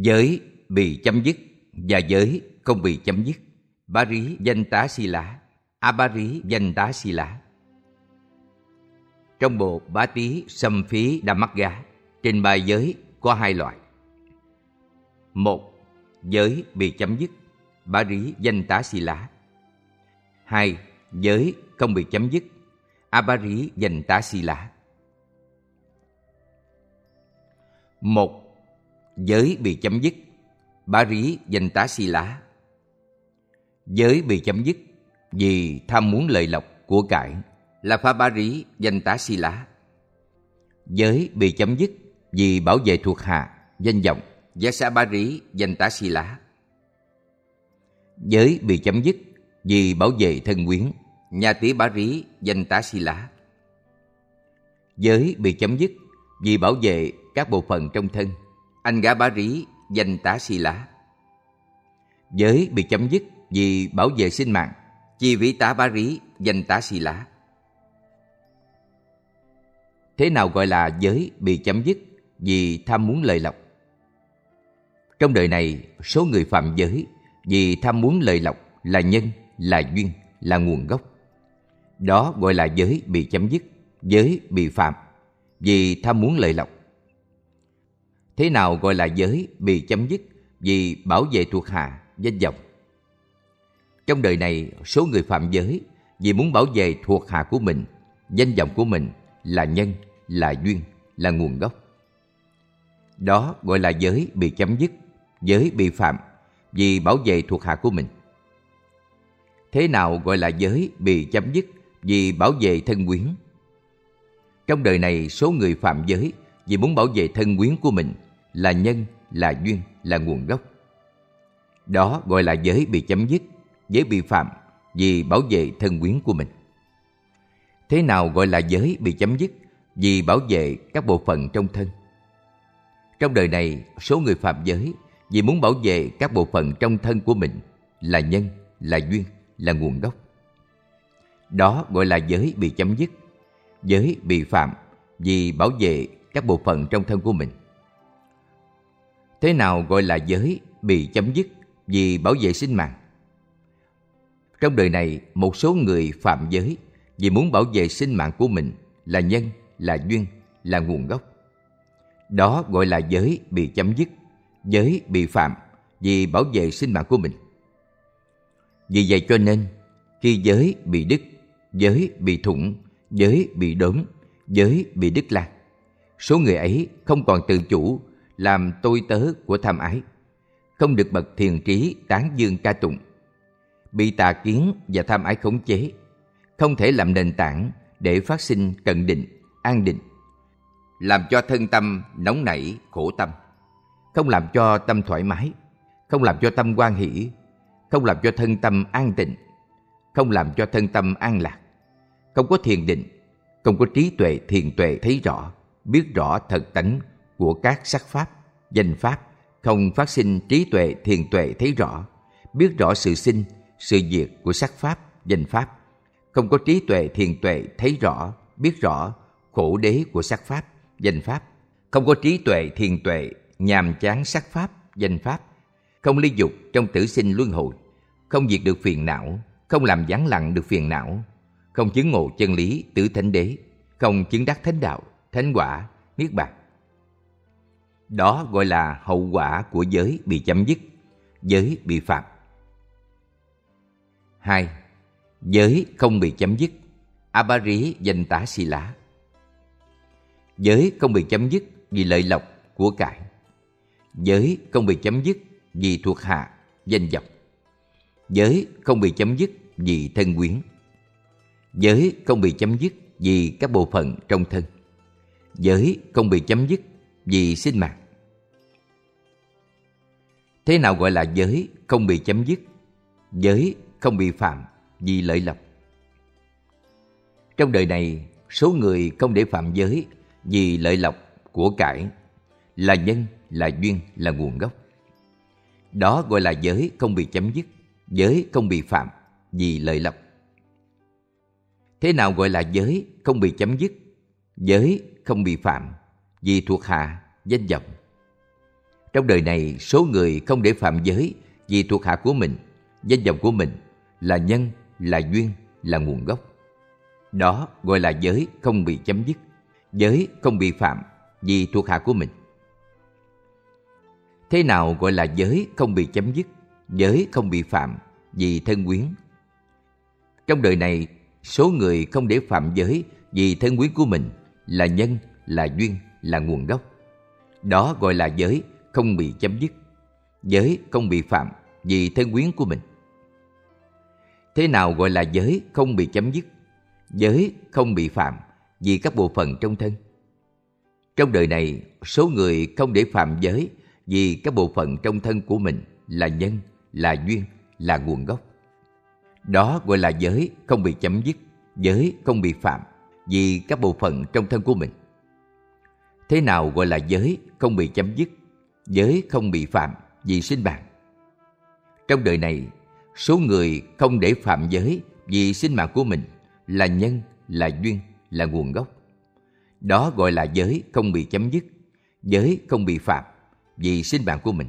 giới bị chấm dứt và giới không bị chấm dứt. Bari danh tá si lá, Abari danh tá si lá. Trong bộ Bá Tí Sâm Phí Dhammagga trình bày giới có hai loại. Một, giới bị chấm dứt, Bari danh tá si lá. Hai, giới không bị chấm dứt, Abari danh tá si lá. Một, giới bị chấm dứt, Bari danh tá si lá. Giới bị chấm dứt vì tham muốn lợi lộc của cải là Pha Bari danh tá si lá. Giới bị chấm dứt vì bảo vệ thuộc hạ, danh vọng, Yasa Bari danh tá si lá. Giới bị chấm dứt vì bảo vệ thân quyến, Nhà Tỉ Bari danh tá si lá. Giới bị chấm dứt vì bảo vệ các bộ phận trong thân, Anh Gá Bari danh tá si lá. Giới bị chấm dứt vì bảo vệ sinh mạng, Chi Vĩ Tá Bari danh tá si lá. Thế nào gọi là giới bị chấm dứt vì tham muốn lợi lộc? Trong đời này, số người phạm giới vì tham muốn lợi lộc là nhân, là duyên, là nguồn gốc. Đó gọi là giới bị chấm dứt, giới bị phạm vì tham muốn lợi lộc. Thế nào gọi là giới bị chấm dứt vì bảo vệ thuộc hạ, danh vọng? Trong đời này, số người phạm giới vì muốn bảo vệ thuộc hạ của mình, danh vọng của mình là nhân, là duyên, là nguồn gốc. Đó gọi là giới bị chấm dứt, giới bị phạm vì bảo vệ thuộc hạ của mình. Thế nào gọi là giới bị chấm dứt vì bảo vệ thân quyến? Trong đời này, số người phạm giới vì muốn bảo vệ thân quyến của mình là nhân, là duyên, là nguồn gốc. Đó gọi là giới bị chấm dứt, giới bị phạm vì bảo vệ thân quyến của mình. Thế nào gọi là giới bị chấm dứt vì bảo vệ các bộ phận trong thân? Trong đời này, số người phạm giới vì muốn bảo vệ các bộ phận trong thân của mình là nhân, là duyên, là nguồn gốc. Đó gọi là giới bị chấm dứt, giới bị phạm vì bảo vệ các bộ phận trong thân của mình. Thế nào gọi là giới bị chấm dứt vì bảo vệ sinh mạng? Trong đời này, một số người phạm giới vì muốn bảo vệ sinh mạng của mình là nhân, là duyên, là nguồn gốc. Đó gọi là giới bị chấm dứt, giới bị phạm vì bảo vệ sinh mạng của mình. Vì vậy cho nên, khi giới bị đứt, giới bị thủng, giới bị đốm, giới bị đứt lan, số người ấy không còn tự chủ làm tôi tớ của tham ái, không được bậc thiền trí tán dương ca tụng, bị tà kiến và tham ái khống chế, không thể làm nền tảng để phát sinh cận định, an định, làm cho thân tâm nóng nảy, khổ tâm, không làm cho tâm thoải mái, không làm cho tâm hoan hỷ, không làm cho thân tâm an tịnh, không làm cho thân tâm an lạc, không có thiền định, không có trí tuệ thiền tuệ thấy rõ, biết rõ thật tánh của các sắc pháp, danh pháp, không phát sinh trí tuệ thiền tuệ thấy rõ, biết rõ sự sinh, sự diệt của sắc pháp, danh pháp, không có trí tuệ thiền tuệ thấy rõ, biết rõ khổ đế của sắc pháp, danh pháp, không có trí tuệ thiền tuệ nhàm chán sắc pháp, danh pháp, không ly dục trong tử sinh luân hồi, không diệt được phiền não, không làm vắng lặng được phiền não, không chứng ngộ chân lý tứ thánh đế, không chứng đắc thánh đạo, thánh quả, niết bàn. Đó gọi là hậu quả của giới bị chấm dứt, giới bị phạm. 2. Giới không bị chấm dứt, Abari danh tá si lá. Giới không bị chấm dứt vì lợi lộc của cải. Giới không bị chấm dứt vì thuộc hạ, danh vọng. Giới không bị chấm dứt vì thân quyến. Giới không bị chấm dứt vì các bộ phận trong thân. Giới không bị chấm dứt vì sinh mạng. Thế nào gọi là giới không bị chấm dứt? Giới không bị phạm vì lợi lộc. Trong đời này, số người không để phạm giới vì lợi lộc của cải là nhân, là duyên, là nguồn gốc. Đó gọi là giới không bị chấm dứt, giới không bị phạm vì lợi lộc. Thế nào gọi là giới không bị chấm dứt? Giới không bị phạm vì thuộc hạ, danh vọng. Trong đời này, số người không để phạm giới vì thuộc hạ của mình, danh vọng của mình, là nhân, là duyên, là nguồn gốc. Đó gọi là giới không bị chấm dứt, giới không bị phạm vì thuộc hạ của mình. Thế nào gọi là giới không bị chấm dứt, giới không bị phạm vì thân quyến? Trong đời này, số người không để phạm giới vì thân quyến của mình, là nhân, là duyên, là nguồn gốc. Đó gọi là giới không bị chấm dứt, giới không bị phạm vì thân quyến của mình. Thế nào gọi là giới không bị chấm dứt, giới không bị phạm vì các bộ phận trong thân? Trong đời này, số người không để phạm giới vì các bộ phận trong thân của mình, là nhân, là duyên, là nguồn gốc. Đó gọi là giới không bị chấm dứt, giới không bị phạm vì các bộ phận trong thân của mình. Thế nào gọi là giới không bị chấm dứt, giới không bị phạm vì sinh mạng? Trong đời này, số người không để phạm giới vì sinh mạng của mình, là nhân, là duyên, là nguồn gốc. Đó gọi là giới không bị chấm dứt, giới không bị phạm vì sinh mạng của mình.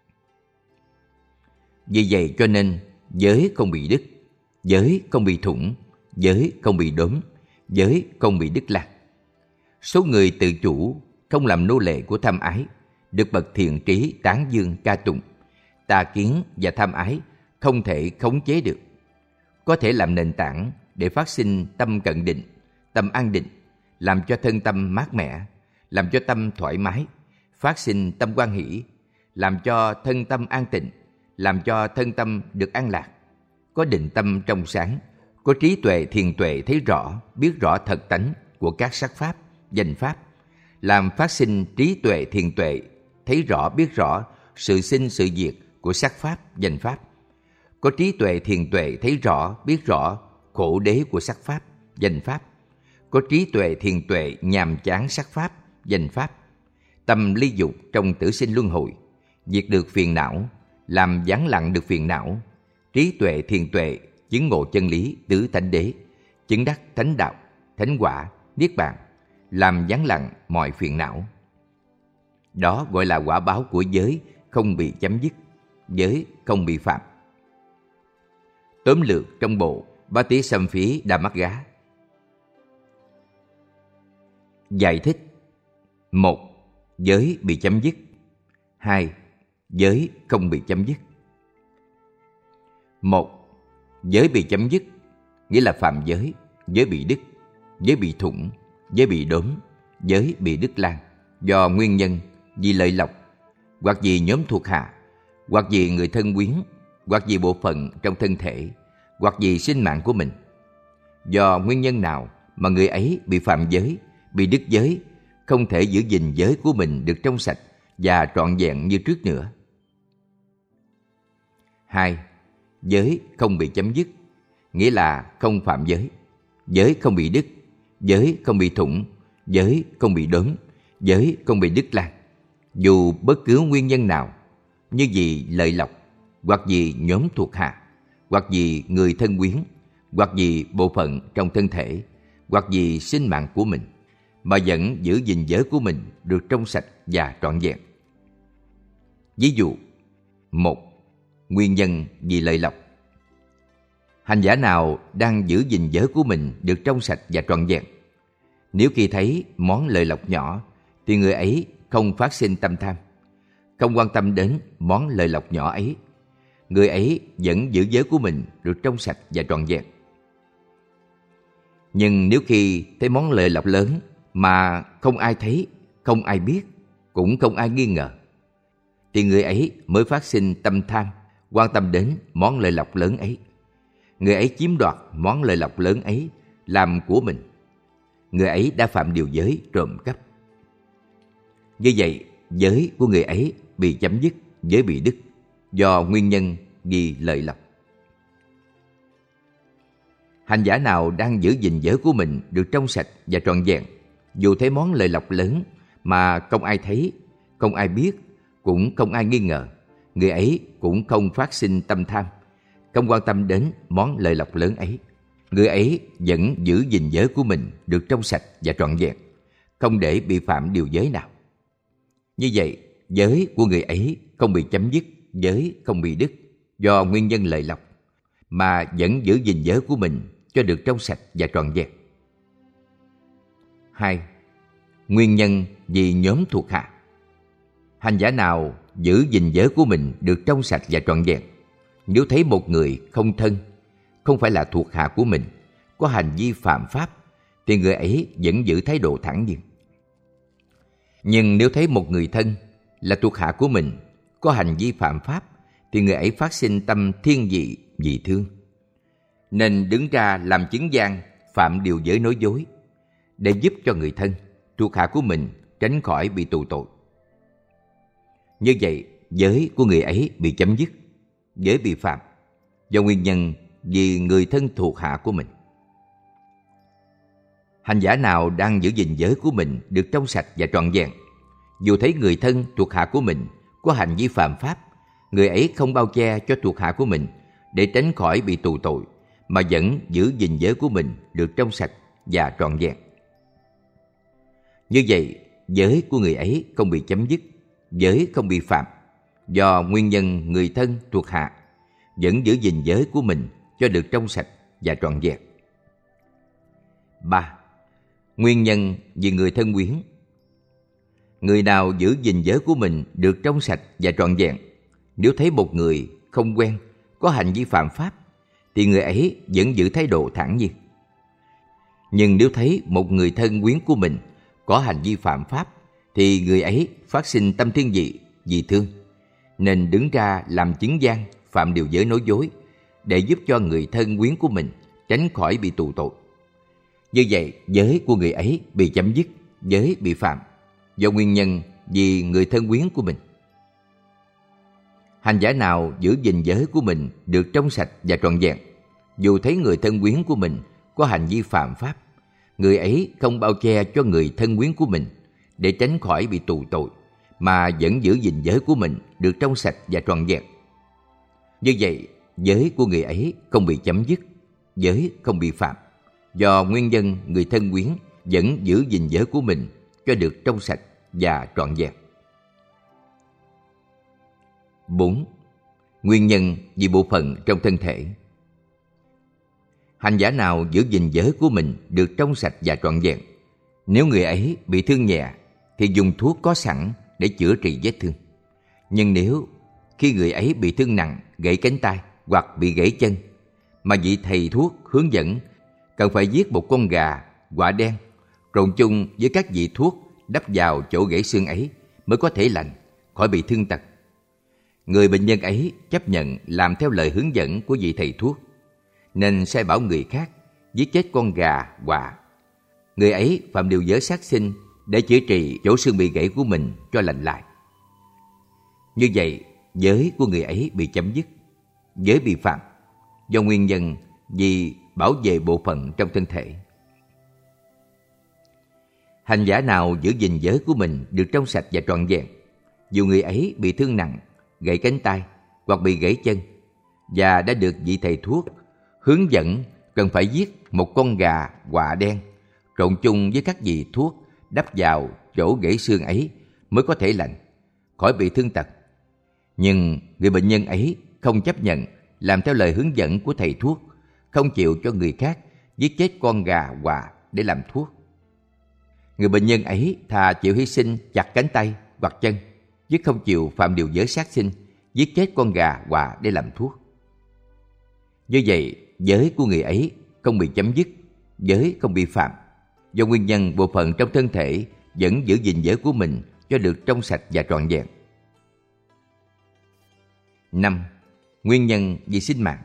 Vì vậy cho nên, giới không bị đứt, giới không bị thủng, giới không bị đốn, giới không bị đứt lạc. Số người tự chủ, không làm nô lệ của tham ái, được bậc thiện trí tán dương ca tụng. Tà kiến và tham ái không thể khống chế được, có thể làm nền tảng để phát sinh tâm cận định, tâm an định, làm cho thân tâm mát mẻ, làm cho tâm thoải mái, phát sinh tâm hoan hỷ, làm cho thân tâm an tịnh, làm cho thân tâm được an lạc, có định tâm trong sáng, có trí tuệ thiền tuệ thấy rõ, biết rõ thật tánh của các sắc pháp, danh pháp, làm phát sinh trí tuệ thiền tuệ thấy rõ biết rõ sự sinh sự diệt của sắc pháp, danh pháp, có trí tuệ thiền tuệ thấy rõ biết rõ khổ đế của sắc pháp, danh pháp, có trí tuệ thiền tuệ nhàm chán sắc pháp, danh pháp, tâm ly dục trong tử sinh luân hồi, diệt được phiền não, làm vắng lặng được phiền não, trí tuệ thiền tuệ chứng ngộ chân lý tứ thánh đế, chứng đắc thánh đạo, thánh quả, niết bàn, làm vắng lặng mọi phiền não. Đó gọi là quả báo của giới không bị chấm dứt, giới không bị phạm. Tóm lược trong bộ Bhattisamphidamagga. Giải thích: 1. Giới bị chấm dứt. 2. Giới không bị chấm dứt. 1. Giới bị chấm dứt nghĩa là phạm giới, giới bị đứt, giới bị thủng, giới bị đốn, giới bị đứt lan do nguyên nhân vì lợi lộc, hoặc vì nhóm thuộc hạ, hoặc vì người thân quyến, hoặc vì bộ phận trong thân thể, hoặc vì sinh mạng của mình. Do nguyên nhân nào mà người ấy bị phạm giới, bị đứt giới, không thể giữ gìn giới của mình được trong sạch và trọn vẹn như trước nữa. 2. Giới không bị chấm dứt nghĩa là không phạm giới, giới không bị đứt, giới không bị thủng, giới không bị đốn, giới không bị đứt lan, dù bất cứ nguyên nhân nào, như vì lợi lộc, hoặc vì nhóm thuộc hạ, hoặc vì người thân quyến, hoặc vì bộ phận trong thân thể, hoặc vì sinh mạng của mình, mà vẫn giữ gìn giới của mình được trong sạch và trọn vẹn. Ví dụ: 1. Nguyên nhân vì lợi lộc. Hành giả nào đang giữ gìn giới của mình được trong sạch và trọn vẹn, nếu khi thấy món lợi lộc nhỏ thì người ấy không phát sinh tâm tham, không quan tâm đến món lợi lộc nhỏ ấy, người ấy vẫn giữ giới của mình được trong sạch và trọn vẹn. Nhưng nếu khi thấy món lợi lộc lớn mà không ai thấy, không ai biết, cũng không ai nghi ngờ, thì người ấy mới phát sinh tâm tham, quan tâm đến món lợi lộc lớn ấy. Người ấy chiếm đoạt món lợi lộc lớn ấy làm của mình. Người ấy đã phạm điều giới trộm cắp. Như vậy, giới của người ấy bị chấm dứt, giới bị đứt do nguyên nhân vì lợi lộc. Hành giả nào đang giữ gìn giới của mình được trong sạch và trọn vẹn, dù thấy món lợi lộc lớn mà không ai thấy, không ai biết, cũng không ai nghi ngờ, người ấy cũng không phát sinh tâm tham, không quan tâm đến món lợi lộc lớn ấy. Người ấy vẫn giữ gìn giới của mình được trong sạch và trọn vẹn, không để bị phạm điều giới nào. Như vậy, giới của người ấy không bị chấm dứt, giới không bị đứt do nguyên nhân lợi lộc, mà vẫn giữ gìn giới của mình cho được trong sạch và trọn vẹn. 2. Nguyên nhân vì nhóm thuộc hạ. Hành giả nào giữ gìn giới của mình được trong sạch và trọn vẹn, nếu thấy một người không thân, không phải là thuộc hạ của mình, có hành vi phạm pháp, thì người ấy vẫn giữ thái độ thản nhiên. Nhưng nếu thấy một người thân là thuộc hạ của mình có hành vi phạm pháp, thì người ấy phát sinh tâm thiên vị, vị thương, nên đứng ra làm chứng gian phạm điều giới nói dối, để giúp cho người thân, thuộc hạ của mình tránh khỏi bị tù tội. Như vậy, giới của người ấy bị chấm dứt, giới bị phạm, do nguyên nhân vì người thân thuộc hạ của mình. Hành giả nào đang giữ gìn giới của mình được trong sạch và trọn vẹn, dù thấy người thân thuộc hạ của mình có hành vi phạm pháp, người ấy không bao che cho thuộc hạ của mình để tránh khỏi bị tù tội, mà vẫn giữ gìn giới của mình được trong sạch và trọn vẹn. Như vậy, giới của người ấy không bị chấm dứt, giới không bị phạm, do nguyên nhân người thân thuộc hạ vẫn giữ gìn giới của mình cho được trong sạch và trọn vẹn. 3. Nguyên nhân vì người thân quyến. Người nào giữ gìn giới của mình được trong sạch và trọn vẹn, nếu thấy một người không quen có hành vi phạm pháp, thì người ấy vẫn giữ thái độ thản nhiên. Nhưng nếu thấy một người thân quyến của mình có hành vi phạm pháp, thì người ấy phát sinh tâm thiên vị, vị thương, nên đứng ra làm chứng gian phạm điều giới nói dối, để giúp cho người thân quyến của mình tránh khỏi bị tù tội. Như vậy, giới của người ấy bị chấm dứt, giới bị phạm, do nguyên nhân vì người thân quyến của mình. Hành giả nào giữ gìn giới của mình được trong sạch và trọn vẹn, dù thấy người thân quyến của mình có hành vi phạm pháp, người ấy không bao che cho người thân quyến của mình để tránh khỏi bị tù tội, mà vẫn giữ gìn giới của mình được trong sạch và trọn vẹn. Như vậy, giới của người ấy không bị chấm dứt, giới không bị phạm, do nguyên nhân người thân quyến vẫn giữ gìn giới của mình cho được trong sạch và trọn vẹn. 4. Nguyên nhân vì bộ phận trong thân thể. Hành giả nào giữ gìn giới của mình được trong sạch và trọn vẹn, nếu người ấy bị thương nhẹ thì dùng thuốc có sẵn để chữa trị vết thương. Nhưng nếu khi người ấy bị thương nặng, gãy cánh tay hoặc bị gãy chân, mà vị thầy thuốc hướng dẫn cần phải giết một con gà, quả đen, trộn chung với các vị thuốc đắp vào chỗ gãy xương ấy mới có thể lành, khỏi bị thương tật, người bệnh nhân ấy chấp nhận làm theo lời hướng dẫn của vị thầy thuốc, nên sai bảo người khác giết chết con gà, quạ. Người ấy phạm điều giới sát sinh để chữa trị chỗ xương bị gãy của mình cho lành lại. Như vậy, giới của người ấy bị chấm dứt, giới bị phạm, do nguyên nhân vì bảo vệ bộ phận trong thân thể. Hành giả nào giữ gìn giới của mình được trong sạch và trọn vẹn, dù người ấy bị thương nặng, gãy cánh tay hoặc bị gãy chân, và đã được vị thầy thuốc hướng dẫn cần phải giết một con gà, quạ đen, trộn chung với các vị thuốc đắp vào chỗ gãy xương ấy mới có thể lành, khỏi bị thương tật. Nhưng người bệnh nhân ấy không chấp nhận làm theo lời hướng dẫn của thầy thuốc, không chịu cho người khác giết chết con gà, quạ để làm thuốc. Người bệnh nhân ấy thà chịu hy sinh chặt cánh tay hoặc chân, chứ không chịu phạm điều giới sát sinh, giết chết con gà, quạ để làm thuốc. Như vậy, giới của người ấy không bị chấm dứt, giới không bị phạm, do nguyên nhân bộ phận trong thân thể vẫn giữ gìn giới của mình cho được trong sạch và trọn vẹn. 5. Nguyên nhân vì sinh mạng.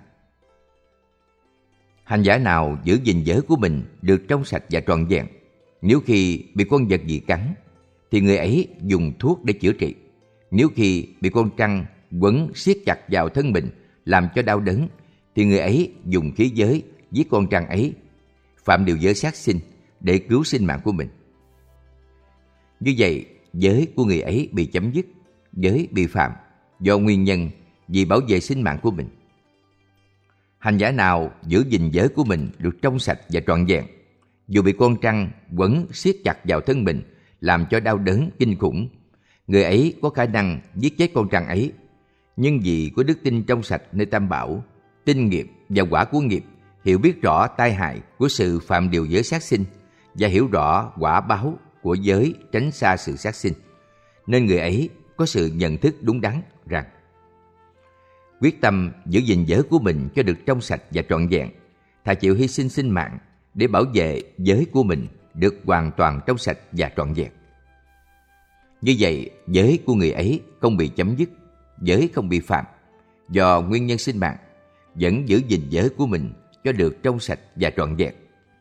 Hành giả nào giữ gìn giới của mình được trong sạch và trọn vẹn, nếu khi bị con vật gì cắn thì người ấy dùng thuốc để chữa trị. Nếu khi bị con trăng quấn siết chặt vào thân mình làm cho đau đớn, thì người ấy dùng khí giới giết con trăng ấy, phạm điều giới sát sinh để cứu sinh mạng của mình. Như vậy, giới của người ấy bị chấm dứt, giới bị phạm, do nguyên nhân vì bảo vệ sinh mạng của mình. Hành giả nào giữ gìn giới của mình được trong sạch và trọn vẹn, dù bị con trăng quấn siết chặt vào thân mình làm cho đau đớn kinh khủng, người ấy có khả năng giết chết con trăng ấy, nhưng vì có đức tin trong sạch nơi Tam Bảo, tin nghiệp và quả của nghiệp, hiểu biết rõ tai hại của sự phạm điều giới sát sinh và hiểu rõ quả báo của giới tránh xa sự sát sinh, nên người ấy có sự nhận thức đúng đắn rằng quyết tâm giữ gìn giới của mình cho được trong sạch và trọn vẹn, thà chịu hy sinh sinh mạng để bảo vệ giới của mình được hoàn toàn trong sạch và trọn vẹn. Như vậy, giới của người ấy không bị chấm dứt, giới không bị phạm, do nguyên nhân sinh mạng, vẫn giữ gìn giới của mình cho được trong sạch và trọn vẹn.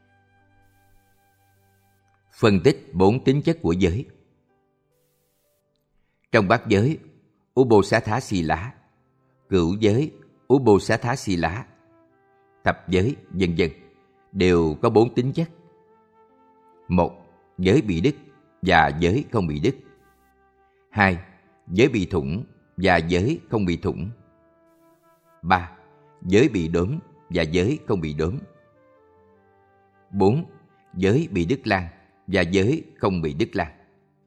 Phân tích 4 tính chất của giới. Trong bát giới Ubosatha Sila, cửu giới Ubosatha Sila, thập giới vân vân đều có 4 tính chất. 1. Giới bị đứt và giới không bị đứt. 2. Giới bị thủng và giới không bị thủng. 3. Giới bị đốm và giới không bị đốm. 4. Giới bị đứt lan và giới không bị đứt lan.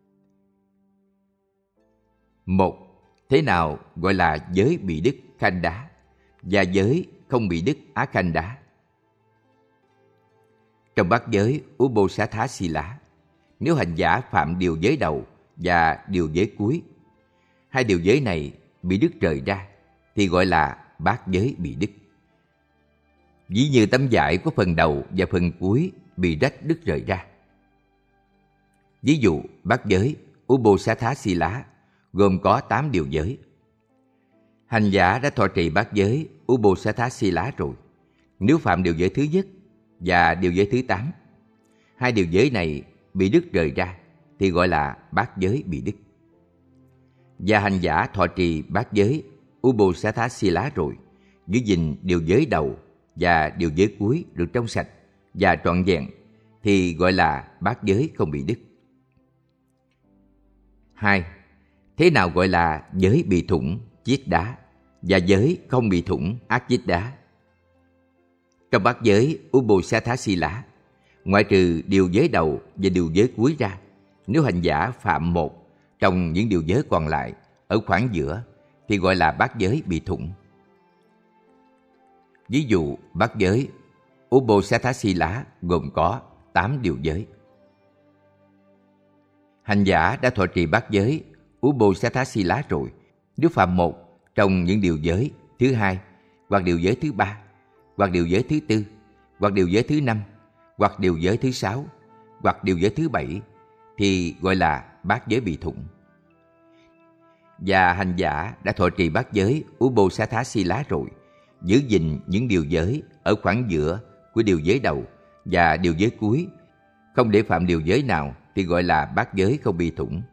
1. Thế nào gọi là giới bị đứt Khanda và giới không bị đứt Akhanda? Trong bát giới Ubosatha Sila, nếu hành giả phạm điều giới đầu và điều giới cuối, hai điều giới này bị đứt rời ra, thì gọi là bát giới bị đứt. Ví như tấm vải có phần đầu và phần cuối bị rách đứt rời ra. Ví dụ, bát giới Ubosatha Sila gồm có 8 điều giới. Hành giả đã thọ trì bát giới Ubosatha Sila rồi, nếu phạm điều giới thứ nhất và điều giới thứ 8, hai điều giới này bị đứt rời ra, thì gọi là bát giới bị đứt. Và hành giả thọ trì bát giới Ubosatha Sila rồi, giữ gìn điều giới đầu và điều giới cuối được trong sạch và trọn vẹn, thì gọi là bát giới không bị đứt. 2. Thế nào gọi là giới bị thủng chiết đá và giới không bị thủng ác chiết đá? Trong bát giới Ubosatha Sila, ngoại trừ điều giới đầu và điều giới cuối ra, nếu hành giả phạm một trong những điều giới còn lại ở khoảng giữa, thì gọi là bát giới bị thủng. Ví dụ, bát giới Ubosatha Sila gồm có 8 điều giới. Hành giả đã thọ trì bát giới Ubosatha Sila rồi, nếu phạm một trong những điều giới thứ 2, hoặc điều giới thứ 3, hoặc điều giới thứ 4, hoặc điều giới thứ 5, hoặc điều giới thứ 6, hoặc điều giới thứ 7, thì gọi là bát giới bị thủng. Và hành giả đã thọ trì bát giới Ubosatha Sila rồi, giữ gìn những điều giới ở khoảng giữa của điều giới đầu và điều giới cuối, không để phạm điều giới nào, thì gọi là bát giới không bị thủng.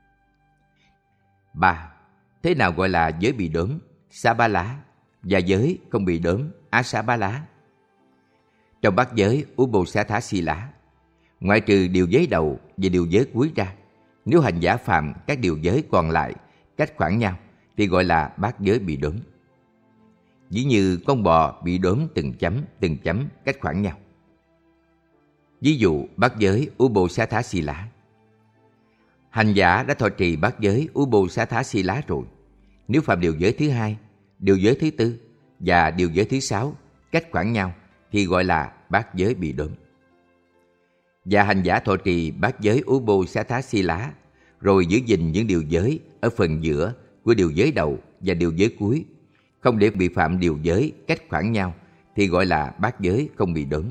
3. Thế nào gọi là giới bị đốm Sabala và giới không bị đốm Asabala? Trong bát giới Ubosatha Sila, ngoại trừ điều giới đầu và điều giới cuối ra, nếu hành giả phạm các điều giới còn lại cách khoảng nhau, thì gọi là bát giới bị đốm. Ví như con bò bị đốm từng chấm cách khoảng nhau. Ví dụ, bát giới Ubosatha Sila. Hành giả đã thọ trì bát giới Ubosatha Sila rồi, nếu phạm điều giới thứ 2, điều giới thứ 4 và điều giới thứ 6 cách khoảng nhau, thì gọi là bát giới bị đốm. Và hành giả thọ trì bát giới Ubosatha Sila rồi giữ gìn những điều giới ở phần giữa của điều giới đầu và điều giới cuối, không để bị phạm điều giới cách khoảng nhau, thì gọi là bát giới không bị đốm.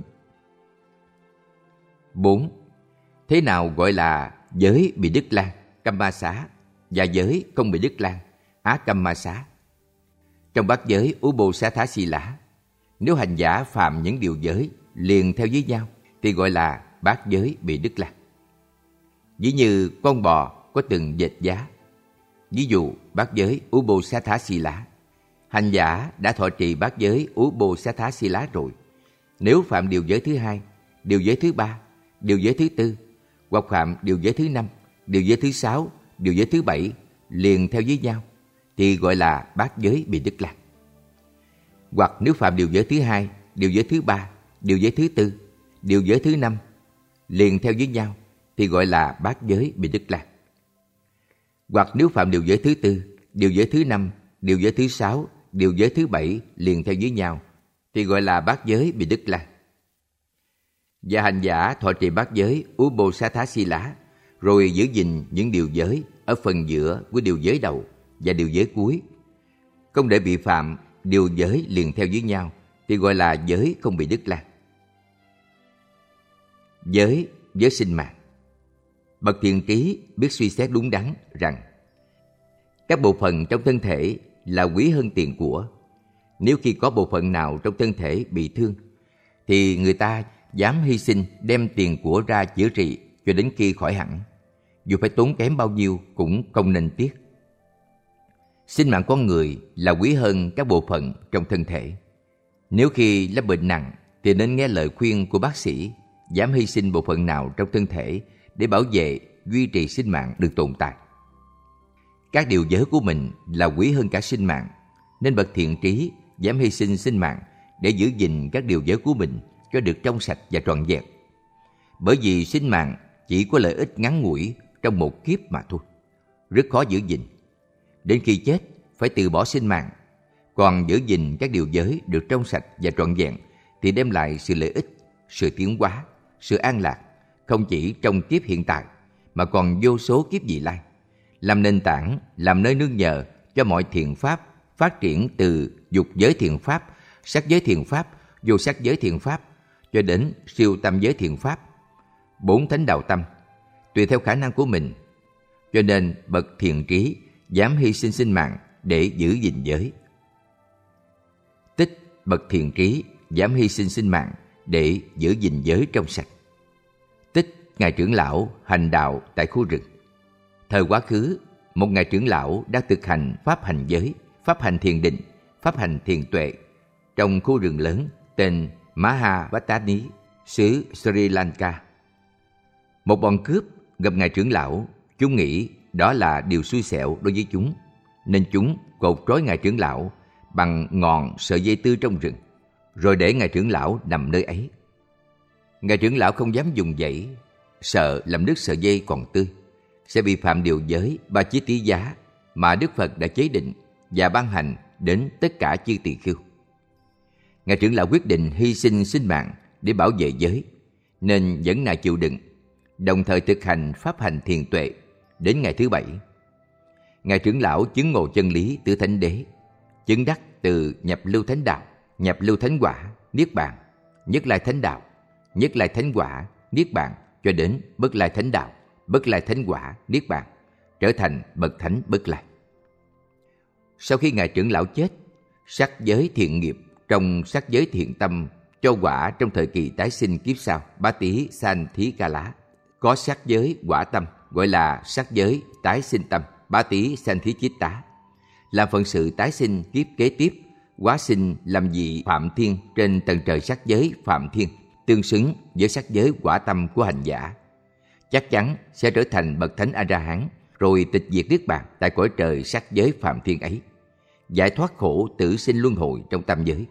4. Thế nào gọi là giới bị đứt lan Kammasa và giới không bị đứt lan Akammasa? Trong bát giới Ubosatha Sila, nếu hành giả phạm những điều giới liền theo với nhau, thì gọi là bát giới bị đứt lan. Ví như con bò có từng vệt giá. Ví dụ, bát giới Ubosatha Sila. Hành giả đã thọ trì bát giới Ubosatha Sila rồi, nếu phạm điều giới thứ 2, điều giới thứ 3, điều giới thứ 4, hoặc phạm điều giới thứ 5, điều giới thứ 6, điều giới thứ 7 liền theo với nhau, thì gọi là bát giới bị đứt lan. Hoặc nếu phạm điều giới thứ 2, điều giới thứ 3, điều giới thứ 4, điều giới thứ 5 liền theo với nhau, thì gọi là bát giới bị đứt lan. Hoặc nếu phạm điều giới thứ tư, điều giới thứ năm, điều giới thứ sáu, điều giới thứ bảy liền theo với nhau, thì gọi là bát giới bị đứt lan. Và hành giả thọ trì bát giới Ubosatha Sila, rồi giữ gìn những điều giới ở phần giữa của điều giới đầu và điều giới cuối, không để bị phạm điều giới liền theo với nhau, thì gọi là giới không bị đứt lan. Giới sinh mạng. Bậc thiện trí biết suy xét đúng đắn rằng các bộ phận trong thân thể là quý hơn tiền của. Nếu khi có bộ phận nào trong thân thể bị thương, thì người ta dám hy sinh đem tiền của ra chữa trị cho đến khi khỏi hẳn. Dù phải tốn kém bao nhiêu cũng không nên tiếc. Sinh mạng con người là quý hơn các bộ phận trong thân thể. Nếu khi lâm bệnh nặng thì nên nghe lời khuyên của bác sĩ, dám hy sinh bộ phận nào trong thân thể để bảo vệ, duy trì sinh mạng được tồn tại. Các điều giới của mình là quý hơn cả sinh mạng, nên bậc thiện trí dám hy sinh sinh mạng để giữ gìn các điều giới của mình cho được trong sạch và trọn vẹn. Bởi vì sinh mạng chỉ có lợi ích ngắn ngủi trong một kiếp mà thôi, rất khó giữ gìn. Đến khi chết phải từ bỏ sinh mạng, còn giữ gìn các điều giới được trong sạch và trọn vẹn thì đem lại sự lợi ích, sự tiến hóa, sự an lạc, không chỉ trong kiếp hiện tại mà còn vô số kiếp vị lai, làm nền tảng, làm nơi nương nhờ cho mọi thiện pháp phát triển từ dục giới thiện pháp, sắc giới thiện pháp, vô sắc giới thiện pháp cho đến siêu tâm giới thiện pháp, 4 thánh đạo tâm, tùy theo khả năng của mình. Cho nên bậc thiện trí dám hy sinh sinh mạng để giữ gìn giới. Tích bậc thiện trí dám hy sinh sinh mạng để giữ gìn giới trong sạch. Tích ngài trưởng lão hành đạo tại khu rừng. Thời quá khứ, một ngài trưởng lão đang thực hành pháp hành giới, pháp hành thiền định, pháp hành thiền tuệ trong khu rừng lớn tên Mahavatani, xứ Sri Lanka. Một bọn cướp gặp ngài trưởng lão, chúng nghĩ đó là điều xui xẻo đối với chúng, nên chúng cột trói ngài trưởng lão bằng ngọn sợi dây tươi trong rừng, rồi để ngài trưởng lão nằm nơi ấy. Ngài trưởng lão không dám dùng dãy, sợ làm đứt sợi dây còn tươi, sẽ bị phạm điều giới ba chiết tí giá mà Đức Phật đã chế định và ban hành đến tất cả chư tỳ khưu. Ngài trưởng lão quyết định hy sinh sinh mạng để bảo vệ giới, nên vẫn nài chịu đựng, đồng thời thực hành pháp hành thiền tuệ đến ngày thứ 7. Ngài trưởng lão chứng ngộ chân lý tứ thánh đế, chứng đắc từ nhập lưu thánh đạo, nhập lưu thánh quả, niết bàn, nhất lai thánh đạo, nhất lai thánh quả, niết bàn cho đến bất lai thánh đạo, bất lai thánh quả, niết bàn, trở thành bậc thánh bất lai. Sau khi ngài trưởng lão chết, sắc giới thiện nghiệp trong sắc giới thiện tâm cho quả trong thời kỳ tái sinh kiếp sau Bá Tý San Thí Ca Lá. Có sắc giới quả tâm gọi là sắc giới tái sinh tâm Bá Tý San Thí Chiết Tá, làm phận sự tái sinh kiếp kế tiếp, hóa sinh làm vị phạm thiên trên tầng trời sắc giới phạm thiên, tương xứng với sắc giới quả tâm của hành giả. Chắc chắn sẽ trở thành bậc thánh A-la-hán, rồi tịch diệt niết bàn tại cõi trời sắc giới phạm thiên ấy, giải thoát khổ tử sinh luân hồi trong tam giới.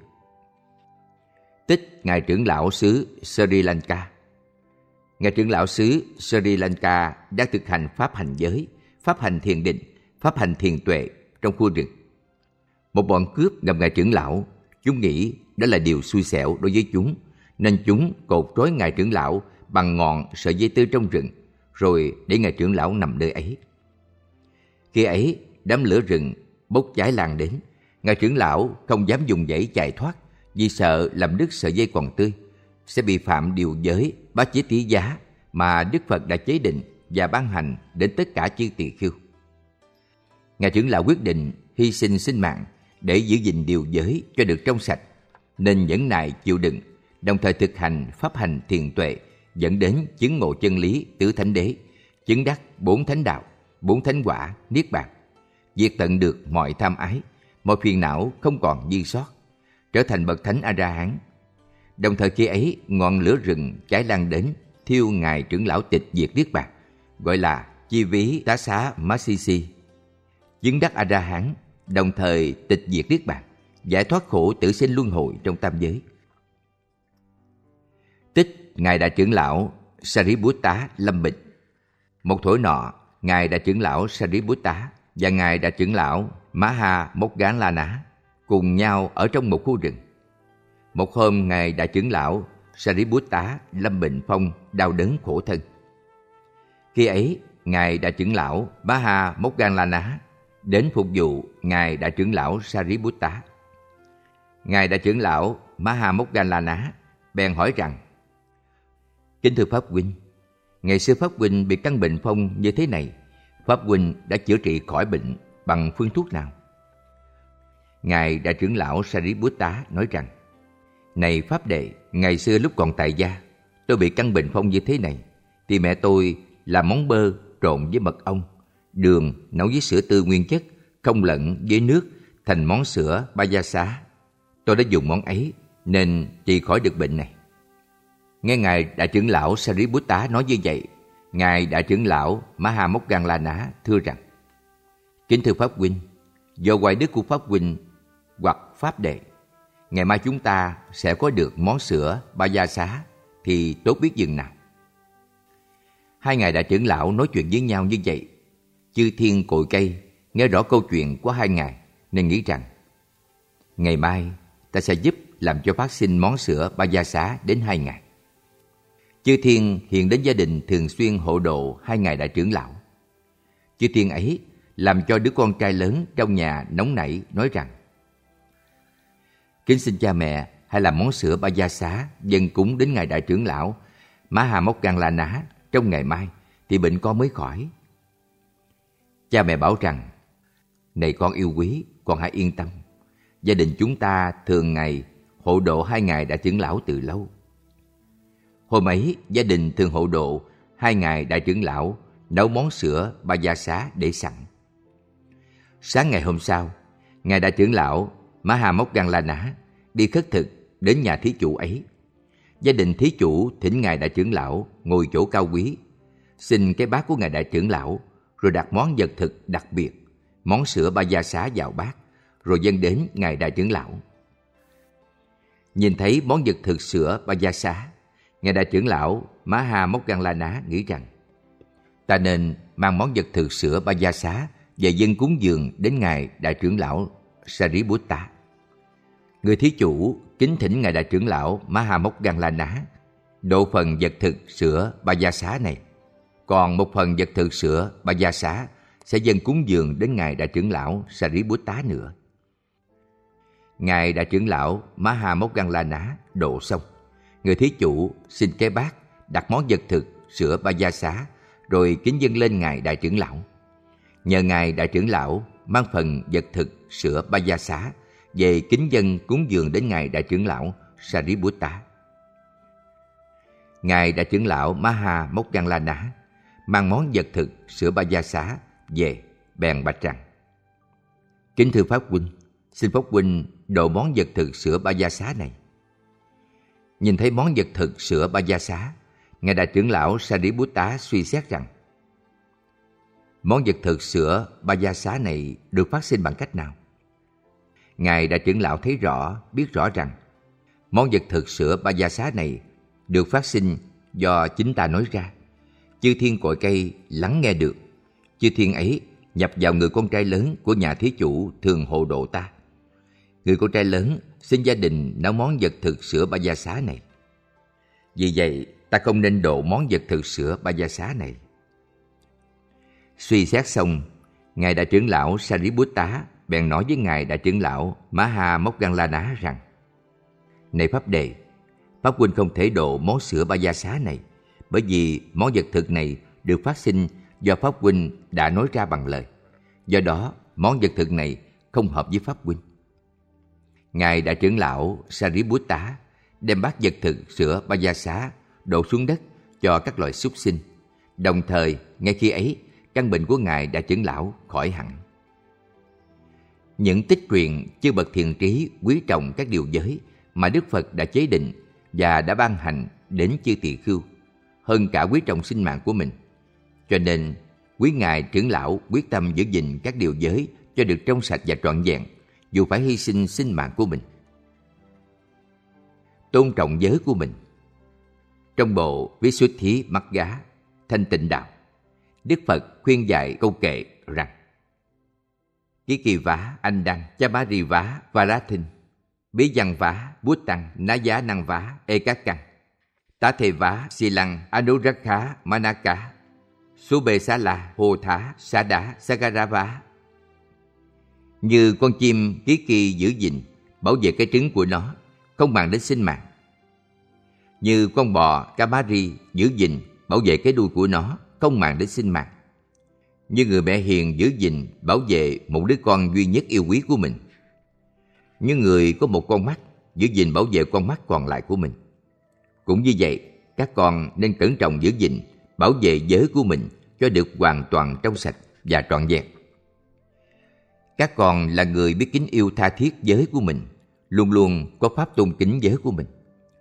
Tích ngài trưởng lão xứ Sri Lanka. Ngài trưởng lão xứ Sri Lanka đang thực hành pháp hành giới, pháp hành thiền định, pháp hành thiền tuệ trong khu rừng. Một bọn cướp gặp ngài trưởng lão, chúng nghĩ đó là điều xui xẻo đối với chúng, nên chúng cột trói ngài trưởng lão bằng ngọn sợi dây tươi trong rừng, rồi để ngài trưởng lão nằm nơi ấy. Khi ấy, đám lửa rừng bốc cháy lan đến. Ngài trưởng lão không dám dùng dãy chạy thoát vì sợ làm đứt sợi dây còn tươi, sẽ bị phạm điều giới bá chế tí giá mà Đức Phật đã chế định và ban hành đến tất cả chư tỳ khưu. Ngài trưởng lão quyết định hy sinh sinh mạng để giữ gìn điều giới cho được trong sạch, nên nhẫn nại chịu đựng, đồng thời thực hành pháp hành thiền tuệ dẫn đến chứng ngộ chân lý tứ thánh đế, chứng đắc 4 thánh đạo, 4 thánh quả, niết bàn, diệt tận được mọi tham ái, mọi phiền não không còn dư sót, trở thành bậc thánh A-la-hán. Đồng thời khi ấy, ngọn lửa rừng cháy lan đến thiêu ngài trưởng lão tịch diệt niết bàn, gọi là Chi Ví Tá Xá Má Si Si, chứng đắc A-la-hán, đồng thời tịch diệt niết bàn, giải thoát khổ tử sinh luân hồi trong tam giới. Tích ngài đại trưởng lão Sariputta lâm bệnh. Một thuở nọ, Ngài Đại trưởng lão Sariputta và Ngài Đại trưởng lão Maha Moggallana cùng nhau ở trong một khu rừng. Một hôm, Ngài Đại trưởng lão Sariputta lâm bệnh phong, đau đớn khổ thân. Khi ấy, Ngài Đại trưởng lão Maha Moggallana đến phục vụ Ngài Đại trưởng lão Sariputta. Ngài Đại trưởng lão Maha Moggallana bèn hỏi rằng: Kính thưa Pháp Huynh, ngày xưa Pháp Huynh bị căn bệnh phong như thế này, Pháp Huynh đã chữa trị khỏi bệnh bằng phương thuốc nào? Ngài Đại trưởng lão Sariputta nói rằng: Này Pháp Đệ, ngày xưa lúc còn tại gia, tôi bị căn bệnh phong như thế này, thì mẹ tôi làm món bơ trộn với mật ong, đường nấu với sữa tươi nguyên chất, không lẫn với nước thành món sữa Bayasa. Tôi đã dùng món ấy nên trị khỏi được bệnh này. Nghe Ngài Đại trưởng lão Sariputta nói như vậy, Ngài Đại trưởng lão Maha Moggallana thưa rằng: Kính thưa Pháp Huynh, do oai đức của Pháp Huynh hoặc Pháp Đệ, ngày mai chúng ta sẽ có được món sữa Bayasa thì tốt biết dừng nào. Hai ngài Đại trưởng lão nói chuyện với nhau như vậy. Chư thiên cội cây nghe rõ câu chuyện của hai ngài nên nghĩ rằng: ngày mai ta sẽ giúp làm cho phát sinh món sữa Bayasa đến hai ngài. Chư thiên hiện đến gia đình thường xuyên hộ độ hai ngài Đại trưởng lão. Chư thiên ấy làm cho đứa con trai lớn trong nhà nóng nảy nói rằng: Kính xin cha mẹ hãy làm món sữa Bayasa dâng cúng đến ngài Đại trưởng lão Maha Moggallana trong ngày mai thì bệnh con mới khỏi. Cha mẹ bảo rằng: Này con yêu quý, con hãy yên tâm. Gia đình chúng ta thường ngày hộ độ hai ngài Đại trưởng lão từ lâu. Hôm ấy, gia đình thường hộ độ hai ngài Đại trưởng lão nấu món sữa Bayasa để sẵn. Sáng ngày hôm sau, ngài Đại trưởng lão Maha Moggallana đi khất thực đến nhà thí chủ ấy. Gia đình thí chủ thỉnh ngài Đại trưởng lão ngồi chỗ cao quý, xin cái bát của ngài Đại trưởng lão, rồi đặt món vật thực đặc biệt, món sữa Bayasa vào bát, rồi dâng đến ngài Đại trưởng lão. Nhìn thấy món vật thực sữa Bayasa, ngài Đại trưởng lão Maha Moggallana nghĩ rằng: ta nên mang món vật thực sữa Bayasa về dâng cúng dường đến ngài Đại trưởng lão Sariputta. Người thí chủ kính thỉnh ngài Đại trưởng lão Maha Moggallana độ phần vật thực sữa Bayasa này, còn một phần vật thực sữa Bayasa sẽ dâng cúng dường đến ngài Đại trưởng lão Sariputta nữa. Ngài Đại trưởng lão Maha Moggallana độ xong, người thí chủ xin cái bát đặt món vật thực sữa Bayasa rồi kính dâng lên ngài Đại trưởng lão. Nhờ ngài Đại trưởng lão mang phần vật thực sữa Bayasa về kính dâng cúng dường đến ngài Đại trưởng lão Sariputta. Ngài Đại trưởng lão Maha Moggallana mang món vật thực sữa Bayasa về, bèn bạch rằng: Kính thưa Pháp Huynh, xin Pháp Huynh độ món vật thực sữa Bayasa này. Nhìn thấy món vật thực sữa Bayasa, ngài Đại trưởng lão Sariputta suy xét rằng: món vật thực sữa Bayasa này được phát sinh bằng cách nào? Ngài Đại trưởng lão thấy rõ, biết rõ rằng món vật thực sữa Bayasa này được phát sinh do chính ta nói ra. Chư thiên cội cây lắng nghe được. Chư thiên ấy nhập vào người con trai lớn của nhà thí chủ thường hộ độ ta. Người con trai lớn xin gia đình nấu món vật thực sữa Bayasa này. Vì vậy, ta không nên độ món vật thực sữa Bayasa này. Suy xét xong, ngài Đại trưởng lão Sariputta bèn nói với ngài Đại trưởng lão Maha Moggallana rằng: Này Pháp Đệ, Pháp Huynh không thể độ món sữa Bayasa này, bởi vì món vật thực này được phát sinh do Pháp Huynh đã nói ra bằng lời. Do đó, món vật thực này không hợp với Pháp Huynh. Ngài Đại trưởng lão Sariputta đem bát vật thực sữa Bayasa đổ xuống đất cho các loài súc sinh. Đồng thời, ngay khi ấy, căn bệnh của ngài Đại trưởng lão khỏi hẳn. Những tích truyện chư bậc thiện trí quý trọng các điều giới mà Đức Phật đã chế định và đã ban hành đến chư tỳ khưu, hơn cả quý trọng sinh mạng của mình. Cho nên, quý ngài trưởng lão quyết tâm giữ gìn các điều giới cho được trong sạch và trọn vẹn, dù phải hy sinh sinh mạng của mình. Tôn trọng giới của mình. Trong bộ Visuddhimagga, Thanh Tịnh Đạo, Đức Phật khuyên dạy câu kệ rằng: Ký kỳ vá, anh đăng, cha bá ri vá, và lá thinh, bí văn vá, bút tăng, ná giá năng vá, ê các căng, tá thê vá, si lăng, anu rắc khá, ma na cá, su bê xá la, hồ thá, xá đá, sagara vá. Như con chim ký kỳ giữ gìn, bảo vệ cái trứng của nó, không màng đến sinh mạng. Như con bò cá bá ri giữ gìn, bảo vệ cái đuôi của nó, không màng đến sinh mạng. Như người mẹ hiền giữ gìn, bảo vệ một đứa con duy nhất yêu quý của mình. Như người có một con mắt, giữ gìn bảo vệ con mắt còn lại của mình. Cũng như vậy, các con nên cẩn trọng giữ gìn, bảo vệ giới của mình cho được hoàn toàn trong sạch và trọn vẹn. Các con là người biết kính yêu tha thiết giới của mình, luôn luôn có pháp tôn kính giới của mình.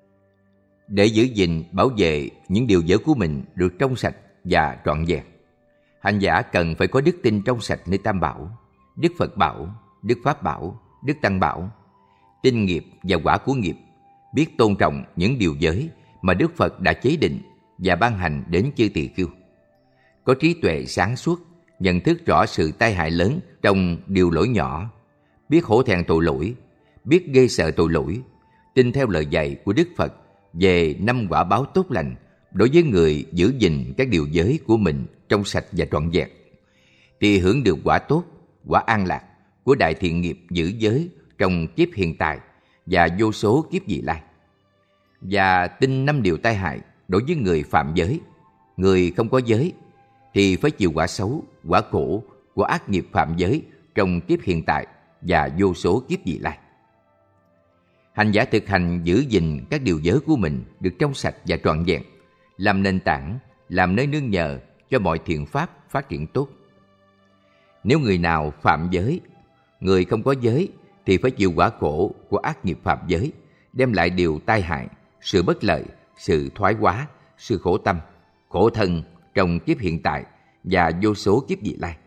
Để giữ gìn, bảo vệ những điều giới của mình được trong sạch và trọn vẹn, hành giả cần phải có đức tin trong sạch nơi Tam Bảo, Đức Phật Bảo, Đức Pháp Bảo, Đức Tăng Bảo, tin nghiệp và quả của nghiệp, biết tôn trọng những điều giới mà Đức Phật đã chế định và ban hành đến chư tỳ khưu. Có trí tuệ sáng suốt, nhận thức rõ sự tai hại lớn trong điều lỗi nhỏ, biết hổ thẹn tội lỗi, biết ghê sợ tội lỗi, tin theo lời dạy của Đức Phật về 5 quả báo tốt lành đối với người giữ gìn các điều giới của mình trong sạch và trọn vẹn, thì hưởng được quả tốt, quả an lạc của đại thiện nghiệp giữ giới trong kiếp hiện tại và vô số kiếp vị lai. Và tin 5 điều tai hại đối với người phạm giới, người không có giới, thì phải chịu quả xấu, quả khổ của ác nghiệp phạm giới trong kiếp hiện tại và vô số kiếp vị lai. Hành giả thực hành giữ gìn các điều giới của mình được trong sạch và trọn vẹn, làm nền tảng, làm nơi nương nhờ cho mọi thiện pháp phát triển tốt. Nếu người nào phạm giới, người không có giới, thì phải chịu quả khổ của ác nghiệp phạm giới, đem lại điều tai hại, sự bất lợi, sự thoái hóa, sự khổ tâm, khổ thân trong kiếp hiện tại và vô số kiếp vị lai.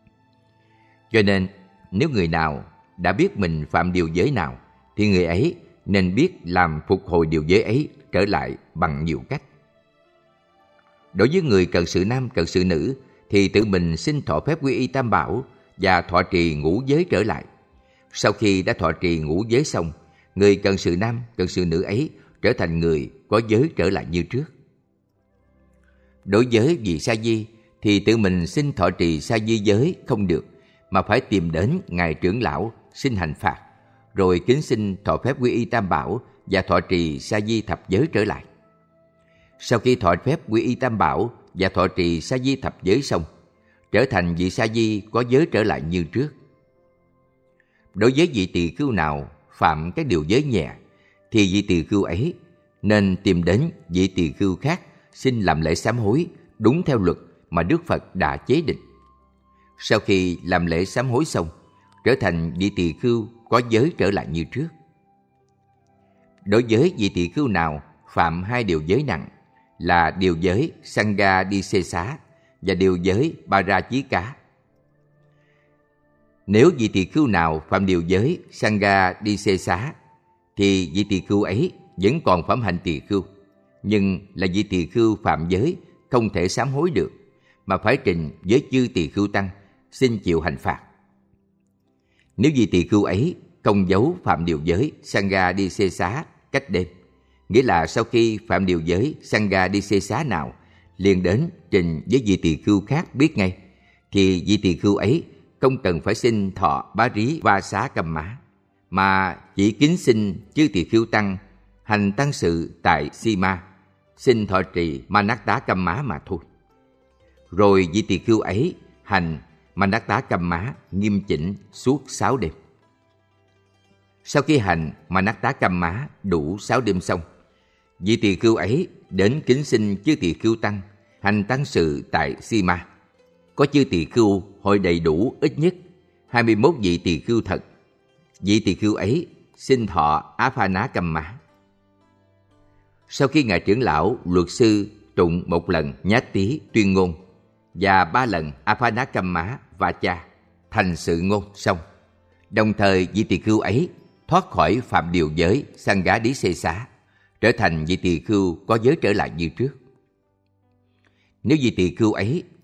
Cho nên, nếu người nào đã biết mình phạm điều giới nào, thì người ấy nên biết làm phục hồi điều giới ấy trở lại bằng nhiều cách. Đối với người cận sự nam, cận sự nữ, thì tự mình xin thọ phép quy y Tam Bảo và thọ trì ngũ giới trở lại. Sau khi đã thọ trì ngũ giới xong, người cận sự nam, cận sự nữ ấy trở thành người có giới trở lại như trước. Đối với vị sa di thì tự mình xin thọ trì sa di giới không được, mà phải tìm đến ngài trưởng lão xin hành phạt, rồi kính xin thọ phép quy y Tam Bảo và thọ trì sa di thập giới trở lại. Sau khi thọ phép quy y Tam Bảo và thọ trì sa di thập giới xong, trở thành vị sa di có giới trở lại như trước. Đối với vị tỳ khưu nào phạm các điều giới nhẹ, thì vị tỳ khưu ấy nên tìm đến vị tỳ khưu khác xin làm lễ sám hối đúng theo luật mà Đức Phật đã chế định. Sau khi làm lễ sám hối xong, trở thành vị tỳ khưu có giới trở lại như trước. Đối với vị tỳ khưu nào phạm 2 điều giới nặng là điều giới Sangha đi xê xá và điều giới Ba Ra Chí Cá. Nếu vị tỳ khưu nào phạm điều giới Sangha đi xê xá, thì vị tỳ khưu ấy vẫn còn phẩm hạnh tỳ khưu, nhưng là vị tỳ khưu phạm giới không thể sám hối được, mà phải trình với chư tỳ khưu tăng xin chịu hành phạt. Nếu vị tỳ khưu ấy không giấu phạm điều giới Sangha đi xê xá cách đêm, nghĩa là sau khi phạm điều giới Sangha đi xê xá nào liền đến trình với vị tỳ khưu khác biết ngay, thì vị tỳ khưu ấy không cần phải xin thọ bá rí va xá cam mã, mà chỉ kính xin chư tỳ khưu tăng hành tăng sự tại Sima, xin thọ trì Manatta cam mã mà thôi. Rồi vị tỳ khưu ấy hành Manatta cam mã nghiêm chỉnh suốt 6 đêm. Sau khi hành Manatta cam mã đủ 6 đêm xong, vị tỳ khưu ấy đến kính xin chư tỳ khưu tăng hành tăng sự tại Sima. Có chư tỳ khưu hội đầy đủ ít nhất 21 vị tỳ khưu thật. Vị tỳ khưu ấy xin thọ Apana cam mã. Sau khi ngài trưởng lão luật sư tụng 1 lần Nhát Tí tuyên ngôn và 3 lần Apana cam mã và cha thành sự ngôn xong, đồng thời vị tỳ khưu ấy thoát khỏi phạm điều giới Sangha đi xê xá, trở thành vị tỳ khưu có giới trở lại như trước. Nếu vị tỳ khưu ấy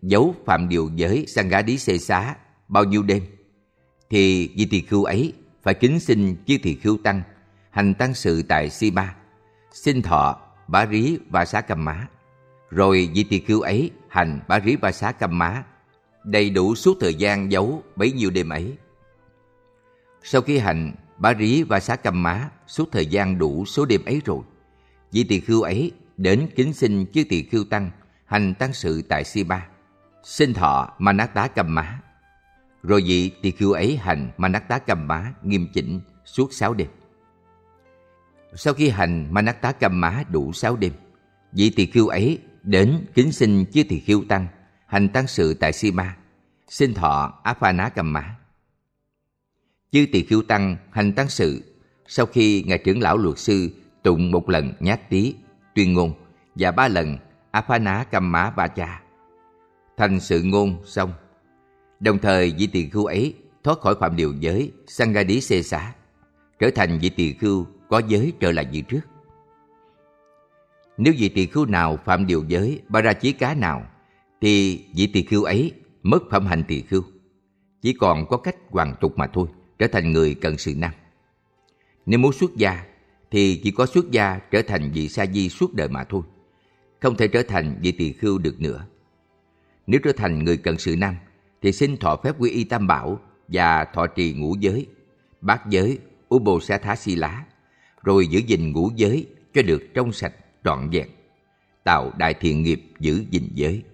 giấu phạm điều giới Sangha Đí Xê Xá bao nhiêu đêm, thì vị tỳ khưu ấy phải kính xin chư tỳ khưu tăng hành tăng sự tại Sima, xin thọ Bá Rí Va Xá Căm Má. Rồi vị tỳ khưu ấy hành Bá Rí Va Xá Căm Má đầy đủ suốt thời gian giấu bấy nhiêu đêm ấy. Sau khi hành Bá Rí Va Xá Căm Má suốt thời gian đủ số đêm ấy rồi, vị tỳ khưu ấy đến kính xin chư tỳ khưu tăng hành tăng sự tại Sima, xin thọ Manattá Căm Má. Rồi vị tỳ khưu ấy hành Manattá Căm Má nghiêm chỉnh suốt 6 đêm. Sau khi hành Manattá Căm Má đủ 6 đêm, vị tỳ khưu ấy đến kính xin chư tỳ khưu tăng hành tăng sự tại Sima, xin thọ Aphaná Căm Má. Chư tỳ khưu tăng hành tăng sự sau khi ngài trưởng lão luật sư tụng một lần Nhát Tí, Tuyên Ngôn và 3 lần Aphaná Căm Má Ba Cha, thành sự ngôn xong. Đồng thời vị tỳ khưu ấy thoát khỏi phạm điều giới Sangha Đí Xê Xá, trở thành vị tỳ khưu có giới trở lại như trước. Nếu vị tỳ khưu nào phạm điều giới Parachika nào, thì vị tỳ khưu ấy mất phẩm hạnh tỳ khưu, chỉ còn có cách hoàn tục mà thôi, trở thành người cận sự nam. Nếu muốn xuất gia thì chỉ có xuất gia trở thành vị sa di suốt đời mà thôi, không thể trở thành vị tỳ khưu được nữa. Nếu trở thành người cận sự nam thì xin thọ phép quy y Tam Bảo và thọ trì ngũ giới, bát giới, Ubosatha Sila, rồi giữ gìn ngũ giới cho được trong sạch trọn vẹn, tạo đại thiện nghiệp giữ gìn giới.